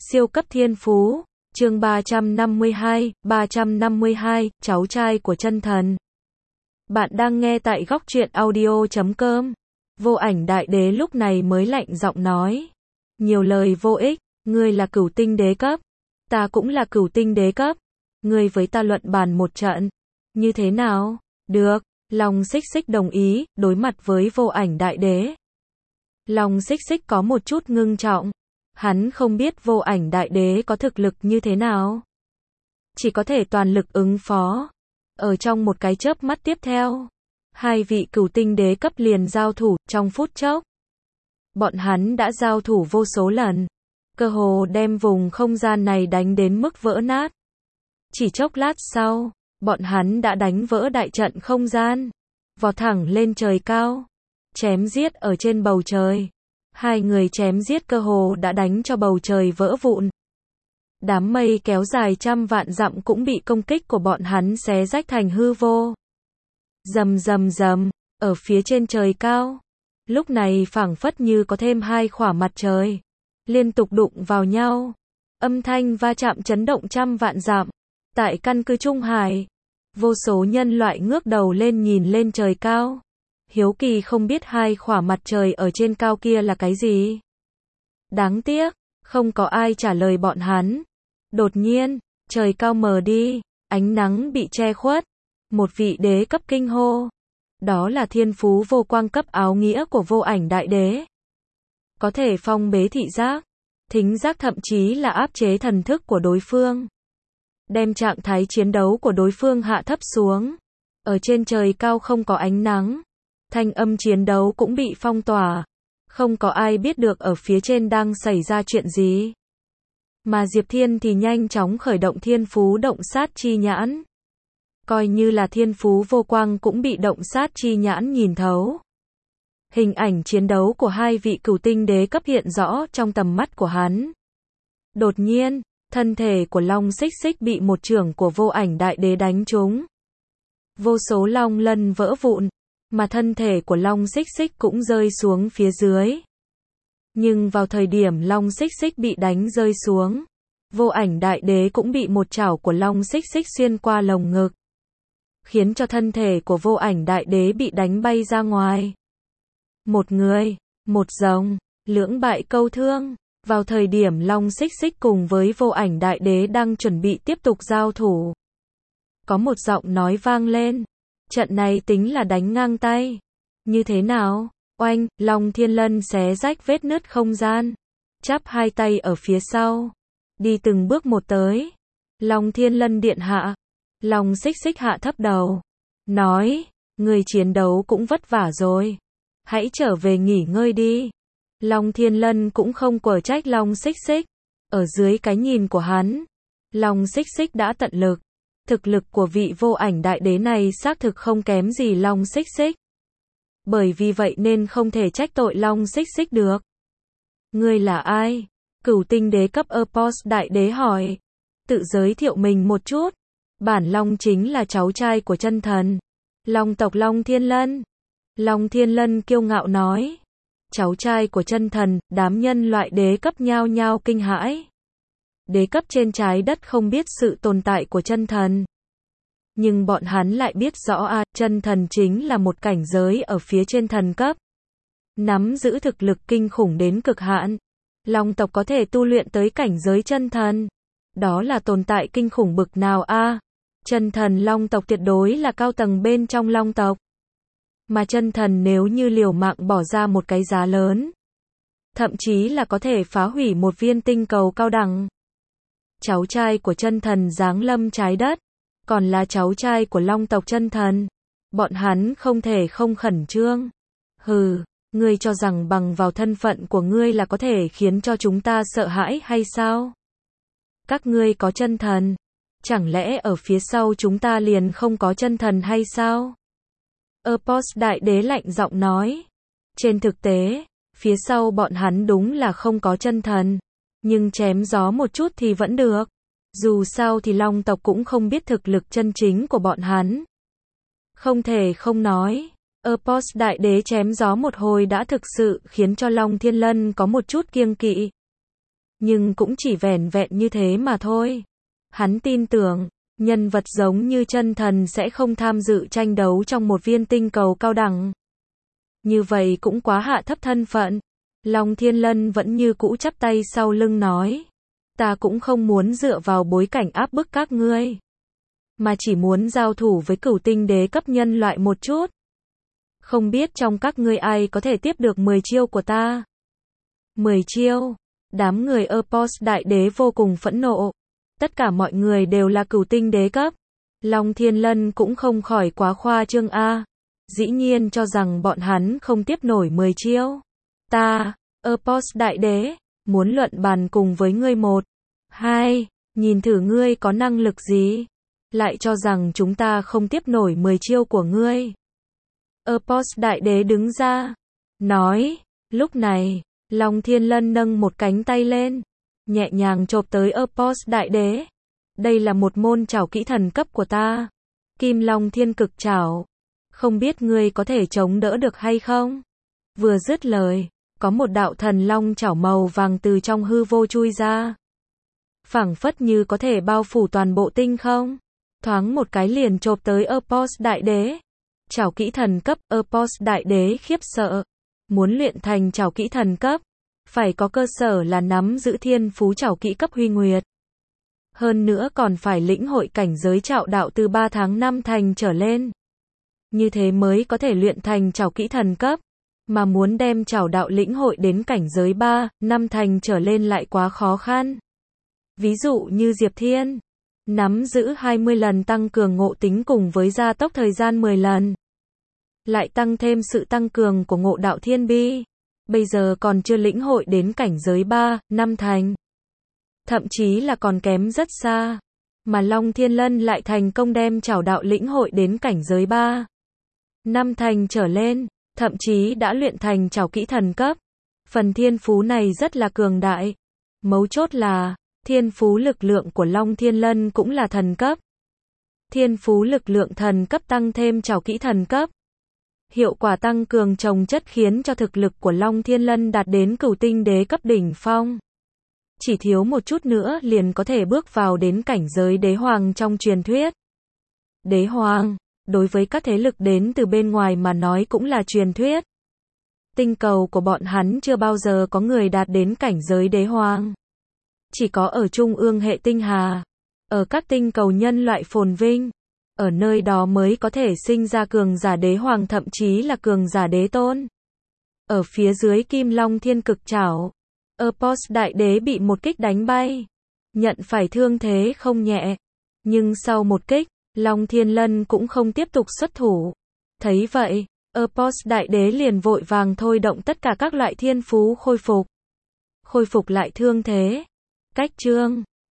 Siêu cấp thiên phú, chương 352, cháu trai của chân thần. Bạn đang nghe tại góc truyện audio.com. Vô Ảnh Đại Đế lúc này mới lạnh giọng nói. Nhiều lời vô ích, ngươi là cửu tinh đế cấp, ta cũng là cửu tinh đế cấp. Ngươi với ta luận bàn một trận. Như thế nào? Được, Long Xích Xích đồng ý, đối mặt với Vô Ảnh Đại Đế. Long Xích Xích có một chút ngưng trọng. Hắn không biết Vô Ảnh Đại Đế có thực lực như thế nào. Chỉ có thể toàn lực ứng phó. Ở trong một cái chớp mắt tiếp theo, hai vị cửu tinh đế cấp liền giao thủ trong phút chốc. Bọn hắn đã giao thủ vô số lần, cơ hồ đem vùng không gian này đánh đến mức vỡ nát. Chỉ chốc lát sau, bọn hắn đã đánh vỡ đại trận không gian, vọt thẳng lên trời cao, chém giết ở trên bầu trời. Hai người chém giết cơ hồ đã đánh cho bầu trời vỡ vụn. Đám mây kéo dài trăm vạn dặm cũng bị công kích của bọn hắn xé rách thành hư vô. Rầm rầm rầm, ở phía trên trời cao, lúc này phảng phất như có thêm hai khỏa mặt trời, liên tục đụng vào nhau. Âm thanh va chạm chấn động trăm vạn dặm. Tại căn cứ Trung Hải, vô số nhân loại ngước đầu lên nhìn lên trời cao. Hiếu kỳ không biết hai khỏa mặt trời ở trên cao kia là cái gì. Đáng tiếc, không có ai trả lời bọn hắn. Đột nhiên, trời cao mờ đi, ánh nắng bị che khuất. Một vị đế cấp kinh hô. Đó là thiên phú vô quang cấp áo nghĩa của Vô Ảnh Đại Đế. Có thể phong bế thị giác, thính giác, thậm chí là áp chế thần thức của đối phương. Đem trạng thái chiến đấu của đối phương hạ thấp xuống. Ở trên trời cao không có ánh nắng. Thanh âm chiến đấu cũng bị phong tỏa. Không có ai biết được ở phía trên đang xảy ra chuyện gì. Mà Diệp Thiên thì nhanh chóng khởi động thiên phú động sát chi nhãn. Coi như là thiên phú vô quang cũng bị động sát chi nhãn nhìn thấu. Hình ảnh chiến đấu của hai vị cửu tinh đế cấp hiện rõ trong tầm mắt của hắn. Đột nhiên, thân thể của Long Xích Xích bị một chưởng của Vô Ảnh Đại Đế đánh trúng. Vô số long lân vỡ vụn. Mà thân thể của Long Xích Xích cũng rơi xuống phía dưới. Nhưng vào thời điểm Long Xích Xích bị đánh rơi xuống, Vô Ảnh Đại Đế cũng bị một chảo của Long Xích Xích xuyên qua lồng ngực, khiến cho thân thể của Vô Ảnh Đại Đế bị đánh bay ra ngoài. Một người, một rồng, lưỡng bại câu thương. Vào thời điểm Long Xích Xích cùng với Vô Ảnh Đại Đế đang chuẩn bị tiếp tục giao thủ, có một giọng nói vang lên. Trận này tính là đánh ngang tay. Như thế nào? Oanh, Long Thiên Lân xé rách vết nứt không gian. Chắp hai tay ở phía sau. Đi từng bước một tới. Long Thiên Lân điện hạ. Long Xích Xích hạ thấp đầu. Nói, người chiến đấu cũng vất vả rồi. Hãy trở về nghỉ ngơi đi. Long Thiên Lân cũng không quở trách Long Xích Xích. Ở dưới cái nhìn của hắn, Long Xích Xích đã tận lực. Thực lực của vị Vô Ảnh Đại Đế này xác thực không kém gì Long Xích Xích. Bởi vì vậy nên không thể trách tội Long Xích Xích được. Ngươi là ai? Cửu tinh đế cấp Epos Đại Đế hỏi. Tự giới thiệu mình một chút. Bản Long chính là cháu trai của chân thần. Long tộc Long Thiên Lân. Long Thiên Lân kiêu ngạo nói. Cháu trai của chân thần, đám nhân loại đế cấp nhao nhao kinh hãi. Đế cấp trên trái đất không biết sự tồn tại của chân thần. Nhưng bọn hắn lại biết rõ chân thần chính là một cảnh giới ở phía trên thần cấp. Nắm giữ thực lực kinh khủng đến cực hạn. Long tộc có thể tu luyện tới cảnh giới chân thần. Đó là tồn tại kinh khủng bực nào Chân thần Long tộc tuyệt đối là cao tầng bên trong Long tộc. Mà chân thần nếu như liều mạng bỏ ra một cái giá lớn, thậm chí là có thể phá hủy một viên tinh cầu cao đẳng. Cháu trai của chân thần giáng lâm trái đất, còn là cháu trai của Long tộc chân thần. Bọn hắn không thể không khẩn trương. Hừ, ngươi cho rằng bằng vào thân phận của ngươi là có thể khiến cho chúng ta sợ hãi hay sao? Các ngươi có chân thần, chẳng lẽ ở phía sau chúng ta liền không có chân thần hay sao? Epos Đại Đế lạnh giọng nói. Trên thực tế, phía sau bọn hắn đúng là không có chân thần. Nhưng chém gió một chút thì vẫn được. Dù sao thì Long tộc cũng không biết thực lực chân chính của bọn hắn. Không thể không nói, Epos Đại Đế chém gió một hồi đã thực sự khiến cho Long Thiên Lân có một chút kiêng kỵ. nhưng cũng chỉ vẻn vẹn như thế mà thôi. Hắn tin tưởng, nhân vật giống như chân thần sẽ không tham dự tranh đấu trong một viên tinh cầu cao đẳng. Như vậy cũng quá hạ thấp thân phận. Long Thiên Lân vẫn như cũ chắp tay sau lưng nói. Ta cũng không muốn dựa vào bối cảnh áp bức các ngươi, mà chỉ muốn giao thủ với cửu tinh đế cấp nhân loại một chút. Không biết trong các ngươi ai có thể tiếp được 10 chiêu của ta. 10 chiêu. Đám người Epos đại đế vô cùng phẫn nộ. Tất cả mọi người đều là cửu tinh đế cấp. Long Thiên Lân cũng không khỏi quá khoa trương a. Dĩ nhiên cho rằng bọn hắn không tiếp nổi 10 chiêu. Ta, Epos đại đế, muốn luận bàn cùng với ngươi 1, 2, nhìn thử ngươi có năng lực gì. Lại cho rằng chúng ta không tiếp nổi 10 chiêu của ngươi. Epos đại đế đứng ra, nói, lúc này, Long Thiên Lân nâng một cánh tay lên, nhẹ nhàng chộp tới Epos đại đế. Đây là một môn trảo kỹ thần cấp của ta. Kim Long Thiên Cực Trảo. Không biết ngươi có thể chống đỡ được hay không? Vừa dứt lời, có một đạo thần long chảo màu vàng từ trong hư vô chui ra. Phảng phất như có thể bao phủ toàn bộ tinh không. Thoáng một cái liền chộp tới Epos đại đế. Trảo kỹ thần cấp, Epos đại đế khiếp sợ. Muốn luyện thành trảo kỹ thần cấp, phải có cơ sở là nắm giữ thiên phú trảo kỹ cấp huy nguyệt. Hơn nữa còn phải lĩnh hội cảnh giới trảo đạo từ 3 tháng 5 thành trở lên. Như thế mới có thể luyện thành trảo kỹ thần cấp. Mà muốn đem trảo đạo lĩnh hội đến cảnh giới 3, 5 thành trở lên lại quá khó khăn. Ví dụ như Diệp Thiên, nắm giữ 20 lần tăng cường ngộ tính cùng với gia tốc thời gian 10 lần. Lại tăng thêm sự tăng cường của ngộ đạo thiên bi. Bây giờ còn chưa lĩnh hội đến cảnh giới 3, 5 thành. Thậm chí là còn kém rất xa. Mà Long Thiên Lân lại thành công đem trảo đạo lĩnh hội đến cảnh giới 3, 5 thành trở lên. Thậm chí đã luyện thành trảo kỹ thần cấp. Phần thiên phú này rất là cường đại. Mấu chốt là, thiên phú lực lượng của Long Thiên Lân cũng là thần cấp. Thiên phú lực lượng thần cấp tăng thêm trảo kỹ thần cấp. Hiệu quả tăng cường chồng chất khiến cho thực lực của Long Thiên Lân đạt đến cửu tinh đế cấp đỉnh phong. Chỉ thiếu một chút nữa liền có thể bước vào đến cảnh giới đế hoàng trong truyền thuyết. Đế hoàng, đối với các thế lực đến từ bên ngoài mà nói cũng là truyền thuyết. Tinh cầu của bọn hắn chưa bao giờ có người đạt đến cảnh giới đế hoàng. Chỉ có ở trung ương hệ tinh hà, ở các tinh cầu nhân loại phồn vinh, ở nơi đó mới có thể sinh ra cường giả đế hoàng thậm chí là cường giả đế tôn. Ở phía dưới Kim Long Thiên Cực Trảo, Epos đại đế bị một kích đánh bay, nhận phải thương thế không nhẹ. Nhưng sau một kích, Long Thiên Lân cũng không tiếp tục xuất thủ. Thấy vậy, Epos đại đế liền vội vàng thôi động tất cả các loại thiên phú khôi phục lại thương thế. Cách chương